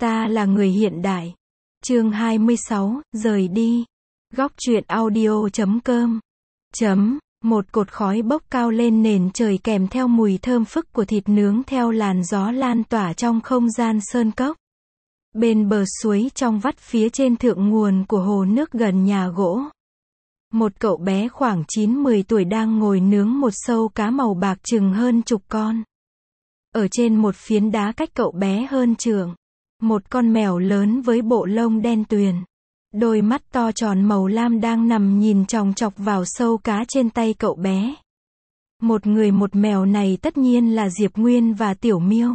Ta là người hiện đại. Chương 26, rời đi. Góc truyện audio.com. Một cột khói bốc cao lên nền trời kèm theo mùi thơm phức của thịt nướng theo làn gió lan tỏa trong không gian sơn cốc. Bên bờ suối trong vắt phía trên thượng nguồn của hồ nước gần nhà gỗ. Một cậu bé khoảng 9-10 tuổi đang ngồi nướng một sâu cá màu bạc chừng hơn chục con. Ở trên một phiến đá cách cậu bé hơn trượng, một con mèo lớn với bộ lông đen tuyền, đôi mắt to tròn màu lam đang nằm nhìn chòng chọc vào sâu cá trên tay cậu bé. Một người một mèo này tất nhiên là Diệp Nguyên và Tiểu Miêu.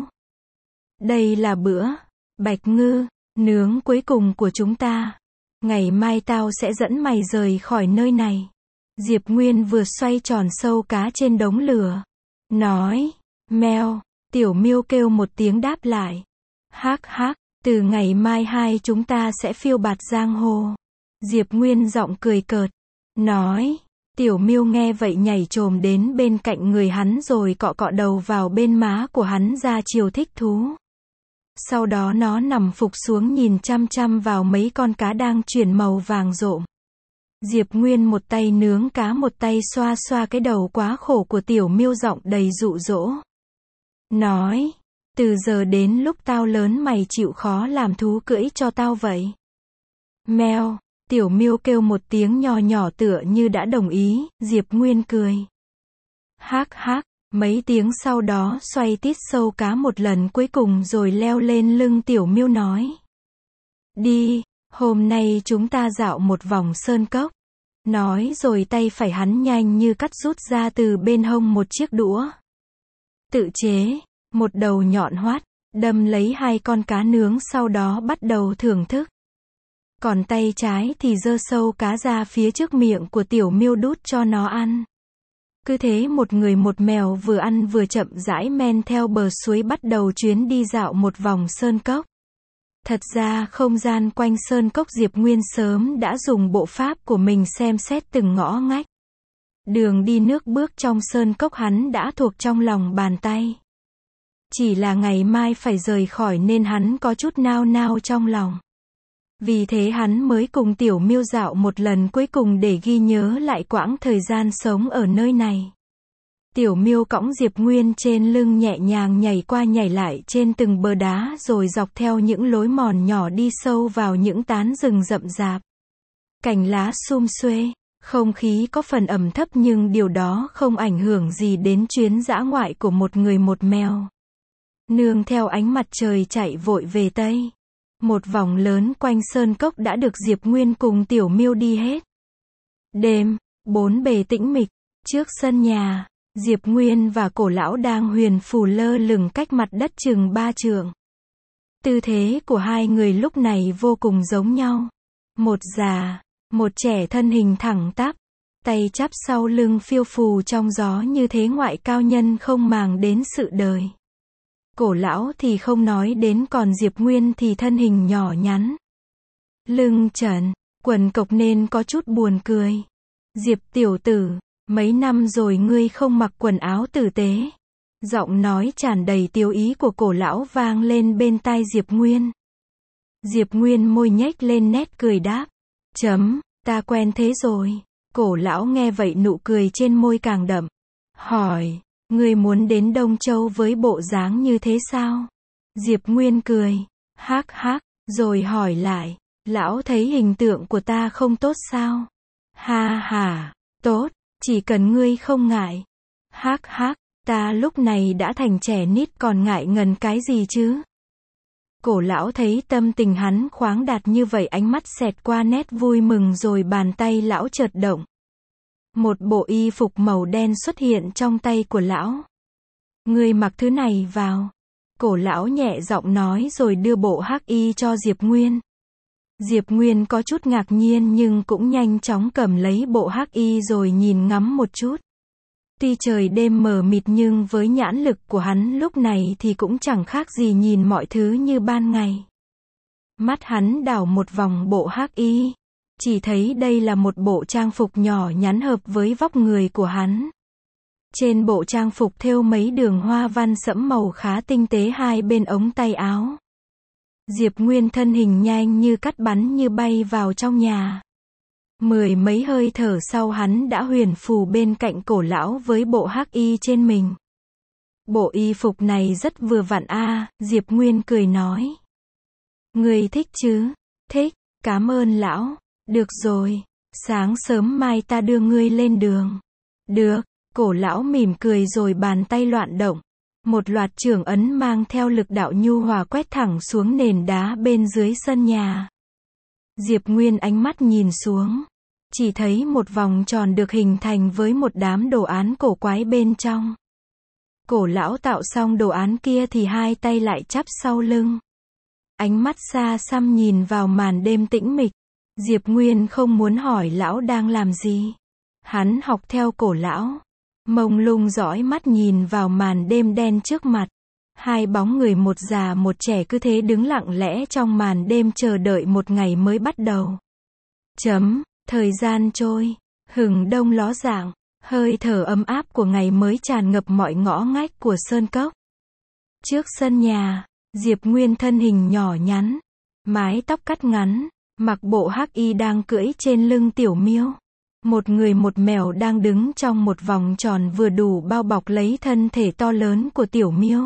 Đây là bữa bạch ngư nướng cuối cùng của chúng ta. Ngày mai tao sẽ dẫn mày rời khỏi nơi này. Diệp Nguyên vừa xoay tròn sâu cá trên đống lửa, nói, meo. Tiểu Miêu kêu một tiếng đáp lại. Hác hác, từ ngày mai hai chúng ta sẽ phiêu bạt giang hồ. Diệp Nguyên giọng cười cợt, nói. Tiểu Miêu nghe vậy nhảy chồm đến bên cạnh người hắn rồi cọ cọ đầu vào bên má của hắn ra chiều thích thú. Sau đó nó nằm phục xuống nhìn chăm chăm vào mấy con cá đang chuyển màu vàng rộm. Diệp Nguyên một tay nướng cá một tay xoa xoa cái đầu quá khổ của Tiểu Miêu, giọng đầy dụ dỗ. Nói, từ giờ đến lúc tao lớn mày chịu khó làm thú cưỡi cho tao vậy. Meo, Tiểu Miêu kêu một tiếng nhỏ nhỏ tựa như đã đồng ý. Diệp Nguyên cười. Hác hác, mấy tiếng sau đó xoay tít sâu cá một lần cuối cùng rồi leo lên lưng Tiểu Miêu nói. Đi, hôm nay chúng ta dạo một vòng sơn cốc. Nói rồi tay phải hắn nhanh như cắt rút ra từ bên hông một chiếc đũa tự chế, một đầu nhọn hoắt, đâm lấy hai con cá nướng, sau đó bắt đầu thưởng thức. Còn tay trái thì giơ sâu cá ra phía trước miệng của Tiểu Miêu đút cho nó ăn. Cứ thế một người một mèo vừa ăn vừa chậm rãi men theo bờ suối bắt đầu chuyến đi dạo một vòng sơn cốc. Thật ra không gian quanh sơn cốc Diệp Nguyên sớm đã dùng bộ pháp của mình xem xét từng ngõ ngách. Đường đi nước bước trong sơn cốc hắn đã thuộc trong lòng bàn tay. Chỉ là ngày mai phải rời khỏi nên hắn có chút nao nao trong lòng. Vì thế hắn mới cùng Tiểu Miêu dạo một lần cuối cùng để ghi nhớ lại quãng thời gian sống ở nơi này. Tiểu Miêu cõng Diệp Nguyên trên lưng nhẹ nhàng nhảy qua nhảy lại trên từng bờ đá rồi dọc theo những lối mòn nhỏ đi sâu vào những tán rừng rậm rạp. Cành lá sum xuê, không khí có phần ẩm thấp nhưng điều đó không ảnh hưởng gì đến chuyến dã ngoại của một người một mèo. Nương theo ánh mặt trời chạy vội về Tây. Một vòng lớn quanh sơn cốc đã được Diệp Nguyên cùng Tiểu Miêu đi hết. Đêm, bốn bề tĩnh mịch, trước sân nhà, Diệp Nguyên và Cổ Lão đang huyền phù lơ lửng cách mặt đất chừng 3 trượng. Tư thế của hai người lúc này vô cùng giống nhau. Một già, một trẻ, thân hình thẳng tắp, tay chắp sau lưng phiêu phù trong gió như thế ngoại cao nhân không màng đến sự đời. Cổ Lão thì không nói đến, còn Diệp Nguyên thì thân hình nhỏ nhắn, lưng trần, quần cộc nên có chút buồn cười. Diệp tiểu tử, mấy năm rồi ngươi không mặc quần áo tử tế. Giọng nói tràn đầy tiêu ý của Cổ Lão vang lên bên tai Diệp Nguyên. Diệp Nguyên môi nhếch lên nét cười đáp. Ta quen thế rồi. Cổ Lão nghe vậy nụ cười trên môi càng đậm. Hỏi, ngươi muốn đến Đông Châu với bộ dáng như thế sao? Diệp Nguyên cười. Hác hác, rồi hỏi lại. Lão thấy hình tượng của ta không tốt sao? Ha ha, tốt, chỉ cần ngươi không ngại. Hác hác, ta lúc này đã thành trẻ nít còn ngại ngần cái gì chứ? Cổ Lão thấy tâm tình hắn khoáng đạt như vậy, ánh mắt xẹt qua nét vui mừng rồi bàn tay lão chợt động. Một bộ y phục màu đen xuất hiện trong tay của lão. Ngươi mặc thứ này vào. Cổ Lão nhẹ giọng nói rồi đưa bộ hắc y cho Diệp Nguyên. Diệp Nguyên có chút ngạc nhiên nhưng cũng nhanh chóng cầm lấy bộ hắc y rồi nhìn ngắm một chút. Tuy trời đêm mờ mịt nhưng với nhãn lực của hắn lúc này thì cũng chẳng khác gì nhìn mọi thứ như ban ngày. Mắt hắn đảo một vòng bộ hắc y, chỉ thấy đây là một bộ trang phục nhỏ nhắn hợp với vóc người của hắn. Trên bộ trang phục thêu mấy đường hoa văn sẫm màu khá tinh tế hai bên ống tay áo. Diệp Nguyên thân hình nhanh như cắt bắn như bay vào trong nhà. Mười mấy hơi thở sau hắn đã huyền phù bên cạnh cổ lão với bộ hắc y trên mình. Bộ y phục này rất vừa vặn a, Diệp Nguyên cười nói. Ngươi thích chứ? Thích, cảm ơn lão. Được rồi, sáng sớm mai ta đưa ngươi lên đường. Được, cổ lão mỉm cười rồi bàn tay loạn động. Một loạt chưởng ấn mang theo lực đạo nhu hòa quét thẳng xuống nền đá bên dưới sân nhà. Diệp Nguyên ánh mắt nhìn xuống. Chỉ thấy một vòng tròn được hình thành với một đám đồ án cổ quái bên trong. Cổ lão tạo xong đồ án kia thì hai tay lại chắp sau lưng. Ánh mắt xa xăm nhìn vào màn đêm tĩnh mịch. Diệp Nguyên không muốn hỏi lão đang làm gì. Hắn học theo cổ lão. Mông lung dõi mắt nhìn vào màn đêm đen trước mặt. Hai bóng người một già một trẻ cứ thế đứng lặng lẽ trong màn đêm chờ đợi một ngày mới bắt đầu. Thời gian trôi. Hừng đông ló dạng. Hơi thở ấm áp của ngày mới tràn ngập mọi ngõ ngách của sơn cốc. Trước sân nhà, Diệp Nguyên thân hình nhỏ nhắn. Mái tóc cắt ngắn. Mặc bộ hắc y đang cưỡi trên lưng tiểu miêu. Một người một mèo đang đứng trong một vòng tròn vừa đủ bao bọc lấy thân thể to lớn của tiểu miêu.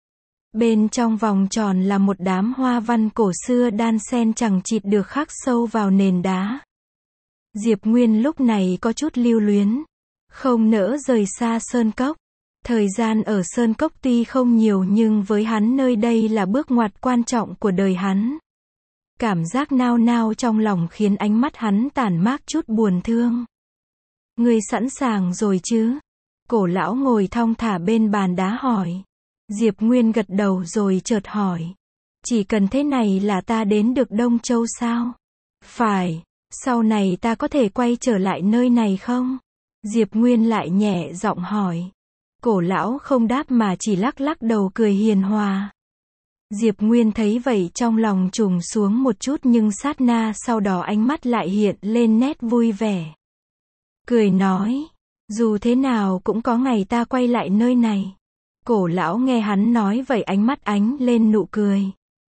Bên trong vòng tròn là một đám hoa văn cổ xưa đan xen chằng chịt được khắc sâu vào nền đá. Diệp Nguyên lúc này có chút lưu luyến. Không nỡ rời xa sơn cốc. Thời gian ở sơn cốc tuy không nhiều nhưng với hắn nơi đây là bước ngoặt quan trọng của đời hắn. Cảm giác nao nao trong lòng khiến ánh mắt hắn tản mát chút buồn thương. Ngươi sẵn sàng rồi chứ? Cổ lão ngồi thong thả bên bàn đá hỏi. Diệp Nguyên gật đầu rồi chợt hỏi. Chỉ cần thế này là ta đến được Đông Châu sao? Phải, sau này ta có thể quay trở lại nơi này không? Diệp Nguyên lại nhẹ giọng hỏi. Cổ lão không đáp mà chỉ lắc lắc đầu cười hiền hòa. Diệp Nguyên thấy vậy trong lòng trùng xuống một chút nhưng sát na sau đó ánh mắt lại hiện lên nét vui vẻ. Cười nói, dù thế nào cũng có ngày ta quay lại nơi này. Cổ lão nghe hắn nói vậy ánh mắt ánh lên nụ cười.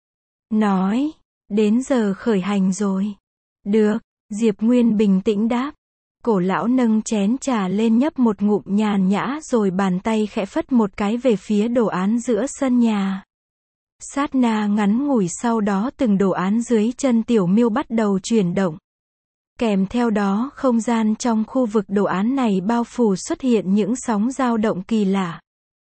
Nói, đến giờ khởi hành rồi. Được, Diệp Nguyên bình tĩnh đáp. Cổ lão nâng chén trà lên nhấp một ngụm nhàn nhã rồi bàn tay khẽ phất một cái về phía đồ án giữa sân nhà. Sát na ngắn ngủi sau đó từng đồ án dưới chân tiểu miêu bắt đầu chuyển động. Kèm theo đó không gian trong khu vực đồ án này bao phủ xuất hiện những sóng dao động kỳ lạ.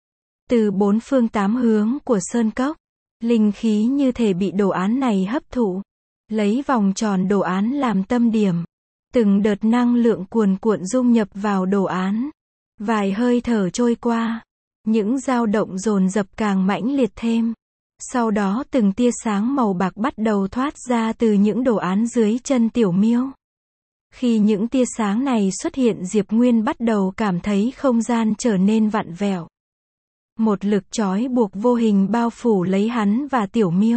Từ bốn phương tám hướng của sơn cốc, linh khí như thể bị đồ án này hấp thụ. Lấy vòng tròn đồ án làm tâm điểm. Từng đợt năng lượng cuồn cuộn dung nhập vào đồ án. Vài hơi thở trôi qua. Những dao động dồn dập càng mãnh liệt thêm. Sau đó từng tia sáng màu bạc bắt đầu thoát ra từ những đồ án dưới chân tiểu miêu. Khi những tia sáng này xuất hiện Diệp Nguyên bắt đầu cảm thấy không gian trở nên vặn vẹo. Một lực trói buộc vô hình bao phủ lấy hắn và tiểu miêu.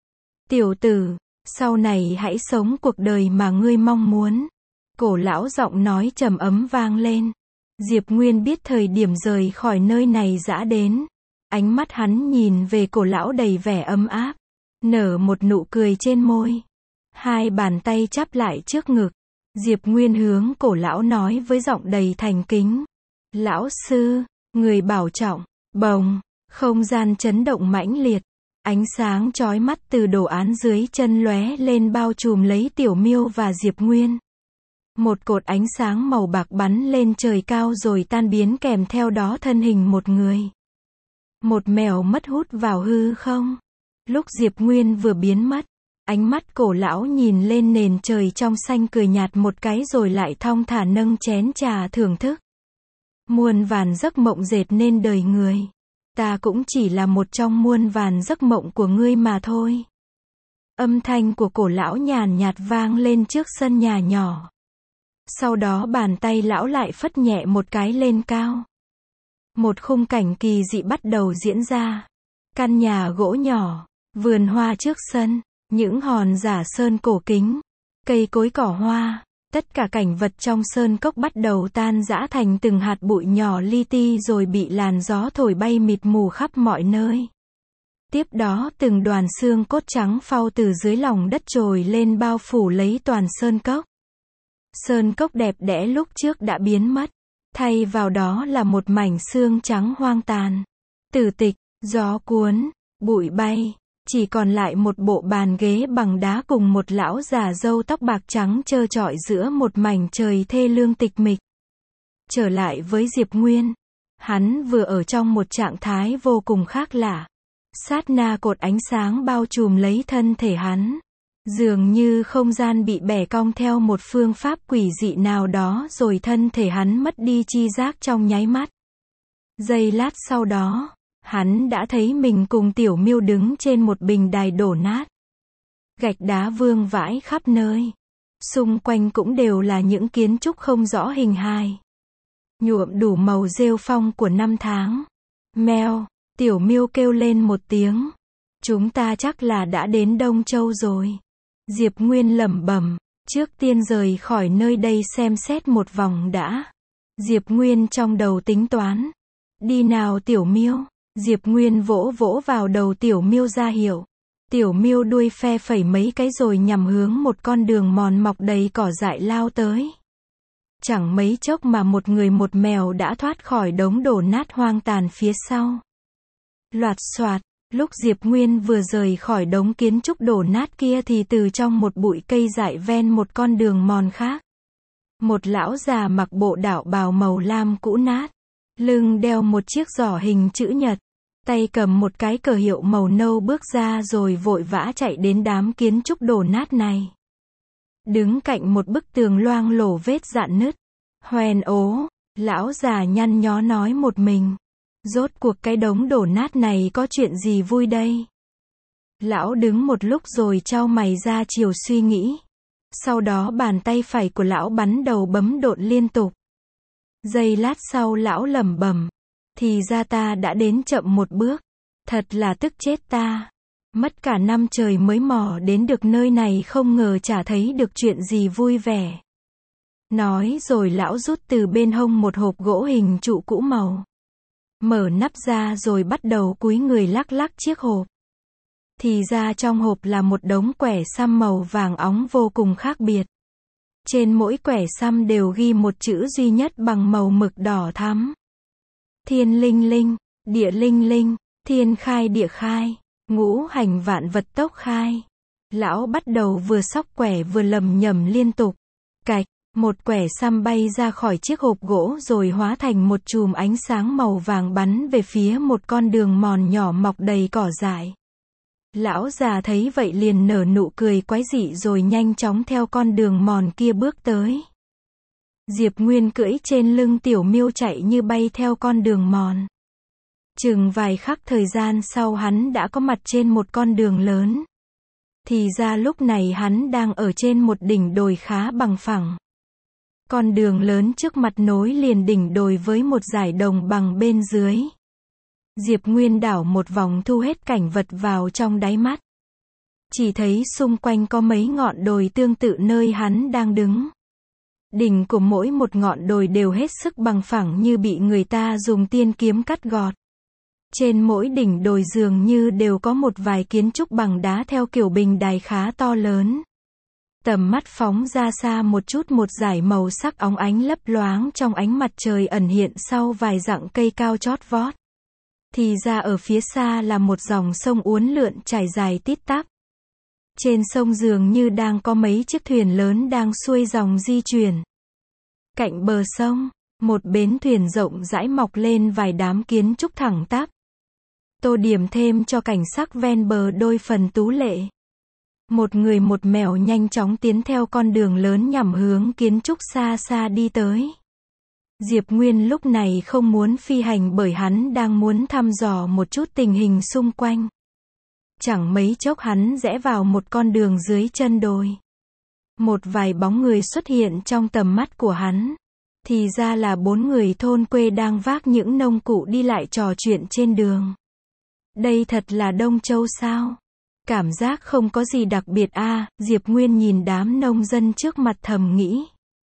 Tiểu tử, sau này hãy sống cuộc đời mà ngươi mong muốn. Cổ lão giọng nói trầm ấm vang lên. Diệp Nguyên biết thời điểm rời khỏi nơi này đã đến. Ánh mắt hắn nhìn về cổ lão đầy vẻ ấm áp. Nở một nụ cười trên môi. Hai bàn tay chắp lại trước ngực. Diệp Nguyên hướng cổ lão nói với giọng đầy thành kính. Lão sư, người bảo trọng. Bồng, không gian chấn động mãnh liệt. Ánh sáng chói mắt từ đồ án dưới chân lóe lên bao trùm lấy tiểu miêu và Diệp Nguyên. Một cột ánh sáng màu bạc bắn lên trời cao rồi tan biến kèm theo đó thân hình một người. Một mèo mất hút vào hư không. Lúc Diệp Nguyên vừa biến mất, ánh mắt cổ lão nhìn lên nền trời trong xanh cười nhạt một cái rồi lại thong thả nâng chén trà thưởng thức. Muôn vàn giấc mộng dệt nên đời người. Ta cũng chỉ là một trong muôn vàn giấc mộng của ngươi mà thôi. Âm thanh của cổ lão nhàn nhạt vang lên trước sân nhà nhỏ. Sau đó bàn tay lão lại phất nhẹ một cái lên cao. Một khung cảnh kỳ dị bắt đầu diễn ra. Căn nhà gỗ nhỏ, vườn hoa trước sân, những hòn giả sơn cổ kính, cây cối cỏ hoa, tất cả cảnh vật trong sơn cốc bắt đầu tan rã thành từng hạt bụi nhỏ li ti rồi bị làn gió thổi bay mịt mù khắp mọi nơi. Tiếp đó từng đoàn xương cốt trắng phau từ dưới lòng đất trồi lên bao phủ lấy toàn sơn cốc. Sơn cốc đẹp đẽ lúc trước đã biến mất, thay vào đó là một mảnh xương trắng hoang tàn. Tử tịch, gió cuốn, bụi bay, chỉ còn lại một bộ bàn ghế bằng đá cùng một lão già râu tóc bạc trắng trơ trọi giữa một mảnh trời thê lương tịch mịch. Trở lại với Diệp Nguyên, hắn vừa ở trong một trạng thái vô cùng khác lạ. Sát na cột ánh sáng bao trùm lấy thân thể hắn. Dường như không gian bị bẻ cong theo một phương pháp quỷ dị nào đó rồi thân thể hắn mất đi chi giác trong nháy mắt. Giây lát sau đó, hắn đã thấy mình cùng Tiểu Miêu đứng trên một bình đài đổ nát. Gạch đá vương vãi khắp nơi. Xung quanh cũng đều là những kiến trúc không rõ hình hài. Nhuộm đủ màu rêu phong của năm tháng. Meo, Tiểu Miêu kêu lên một tiếng. Chúng ta chắc là đã đến Đông Châu rồi. Diệp Nguyên lẩm bẩm, trước tiên rời khỏi nơi đây xem xét một vòng đã. Diệp Nguyên trong đầu tính toán. Đi nào Tiểu Miêu. Diệp Nguyên vỗ vỗ vào đầu Tiểu Miêu ra hiệu. Tiểu Miêu đuôi phe phẩy mấy cái rồi nhằm hướng một con đường mòn mọc đầy cỏ dại lao tới. Chẳng mấy chốc mà một người một mèo đã thoát khỏi đống đổ nát hoang tàn phía sau. Loạt xoạt, lúc Diệp Nguyên vừa rời khỏi đống kiến trúc đổ nát kia thì từ trong một bụi cây dại ven một con đường mòn khác. Một lão già mặc bộ đạo bào màu lam cũ nát, lưng đeo một chiếc giỏ hình chữ nhật, tay cầm một cái cờ hiệu màu nâu bước ra rồi vội vã chạy đến đám kiến trúc đổ nát này. Đứng cạnh một bức tường loang lổ vết rạn nứt. Hoèn ố, lão già nhăn nhó nói một mình. Rốt cuộc cái đống đổ nát này có chuyện gì vui đây? Lão đứng một lúc rồi chau mày ra chiều suy nghĩ. Sau đó bàn tay phải của lão bắn đầu bấm độn liên tục. Giây lát sau lão lẩm bẩm. Thì ra ta đã đến chậm một bước. Thật là tức chết ta. Mất cả năm trời mới mò đến được nơi này không ngờ chả thấy được chuyện gì vui vẻ. Nói rồi lão rút từ bên hông một hộp gỗ hình trụ cũ màu. Mở nắp ra rồi bắt đầu cúi người lắc lắc chiếc hộp. Thì ra trong hộp là một đống quẻ săm màu vàng óng vô cùng khác biệt. Trên mỗi quẻ săm đều ghi một chữ duy nhất bằng màu mực đỏ thắm. Thiên linh linh, địa linh linh, thiên khai địa khai, ngũ hành vạn vật tốc khai. Lão bắt đầu vừa xóc quẻ vừa lầm nhầm liên tục. Cạch, một quẻ săm bay ra khỏi chiếc hộp gỗ rồi hóa thành một chùm ánh sáng màu vàng bắn về phía một con đường mòn nhỏ mọc đầy cỏ dại. Lão già thấy vậy liền nở nụ cười quái dị rồi nhanh chóng theo con đường mòn kia bước tới. Diệp Nguyên cưỡi trên lưng Tiểu Miêu chạy như bay theo con đường mòn. Chừng vài khắc thời gian sau hắn đã có mặt trên một con đường lớn. Thì ra lúc này hắn đang ở trên một đỉnh đồi khá bằng phẳng. Con đường lớn trước mặt nối liền đỉnh đồi với một dải đồng bằng bên dưới. Diệp Nguyên đảo một vòng thu hết cảnh vật vào trong đáy mắt. Chỉ thấy xung quanh có mấy ngọn đồi tương tự nơi hắn đang đứng. Đỉnh của mỗi một ngọn đồi đều hết sức bằng phẳng như bị người ta dùng tiên kiếm cắt gọt. Trên mỗi đỉnh đồi dường như đều có một vài kiến trúc bằng đá theo kiểu bình đài khá to lớn. Tầm mắt phóng ra xa một chút một dải màu sắc óng ánh lấp loáng trong ánh mặt trời ẩn hiện sau vài dặm cây cao chót vót. Thì ra ở phía xa là một dòng sông uốn lượn trải dài tít tắp. Trên sông dường như đang có mấy chiếc thuyền lớn đang xuôi dòng di chuyển. Cạnh bờ sông, một bến thuyền rộng rãi mọc lên vài đám kiến trúc thẳng tắp. Tô điểm thêm cho cảnh sắc ven bờ đôi phần tú lệ. Một người một mèo nhanh chóng tiến theo con đường lớn nhằm hướng kiến trúc xa xa đi tới. Diệp Nguyên lúc này không muốn phi hành bởi hắn đang muốn thăm dò một chút tình hình xung quanh. Chẳng mấy chốc hắn rẽ vào một con đường dưới chân đồi. Một vài bóng người xuất hiện trong tầm mắt của hắn. Thì ra là 4 người thôn quê đang vác những nông cụ đi lại trò chuyện trên đường. Đây thật là Đông Châu sao? Cảm giác không có gì đặc biệt a, Diệp Nguyên nhìn đám nông dân trước mặt thầm nghĩ.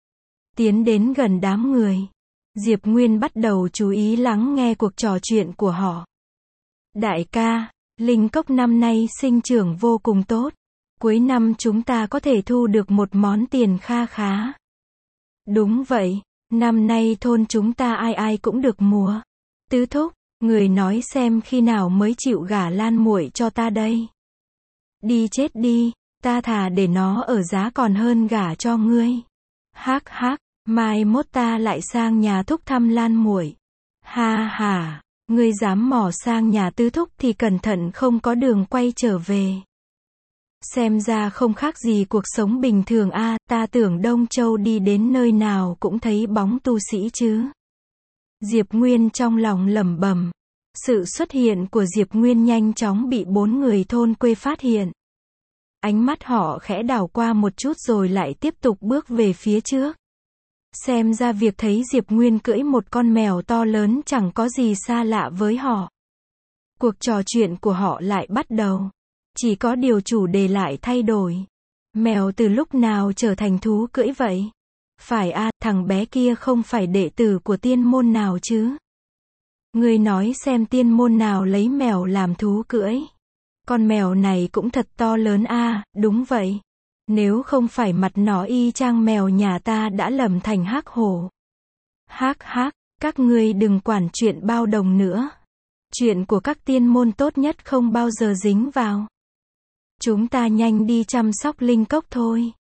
Tiến đến gần đám người. Diệp Nguyên bắt đầu chú ý lắng nghe cuộc trò chuyện của họ. Đại ca, Linh cốc năm nay sinh trưởng vô cùng tốt. Cuối năm chúng ta có thể thu được một món tiền kha khá. Đúng vậy, năm nay thôn chúng ta ai ai cũng được mùa. Tứ thúc, người nói xem khi nào mới chịu gả Lan muội cho ta đây. Đi chết đi, ta thà để nó ở giá còn hơn gả cho ngươi. Hắc hắc, mai mốt ta lại sang nhà thúc thăm Lan muội. Ha ha, ngươi dám mò sang nhà tứ thúc thì cẩn thận không có đường quay trở về. Xem ra không khác gì cuộc sống bình thường a, ta tưởng Đông Châu đi đến nơi nào cũng thấy bóng tu sĩ chứ. Diệp Nguyên trong lòng lẩm bẩm. Sự xuất hiện của Diệp Nguyên nhanh chóng bị 4 người thôn quê phát hiện. Ánh mắt họ khẽ đảo qua một chút rồi lại tiếp tục bước về phía trước. Xem ra việc thấy Diệp Nguyên cưỡi một con mèo to lớn chẳng có gì xa lạ với họ. Cuộc trò chuyện của họ lại bắt đầu. Chỉ có điều chủ đề lại thay đổi. Mèo từ lúc nào trở thành thú cưỡi vậy? Phải a, thằng bé kia không phải đệ tử của tiên môn nào chứ? Ngươi nói xem tiên môn nào lấy mèo làm thú cưỡi? Con mèo này cũng thật to lớn a, đúng vậy. Nếu không phải mặt nó y chang mèo nhà ta đã lầm thành hắc hổ. Hắc hắc, các ngươi đừng quản chuyện bao đồng nữa. Chuyện của các tiên môn tốt nhất không bao giờ dính vào. Chúng ta nhanh đi chăm sóc linh cốc thôi.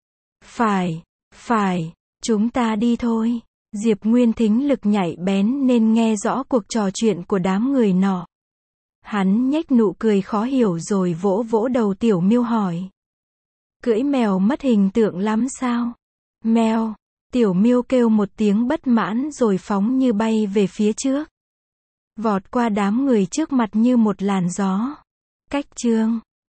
Phải, chúng ta đi thôi. Diệp Nguyên thính lực nhạy bén nên nghe rõ cuộc trò chuyện của đám người nọ. Hắn nhếch nụ cười khó hiểu rồi vỗ vỗ đầu Tiểu Miêu hỏi. Cưỡi mèo mất hình tượng lắm sao? Mèo, Tiểu Miêu kêu một tiếng bất mãn rồi phóng như bay về phía trước. Vọt qua đám người trước mặt như một làn gió. Cách chương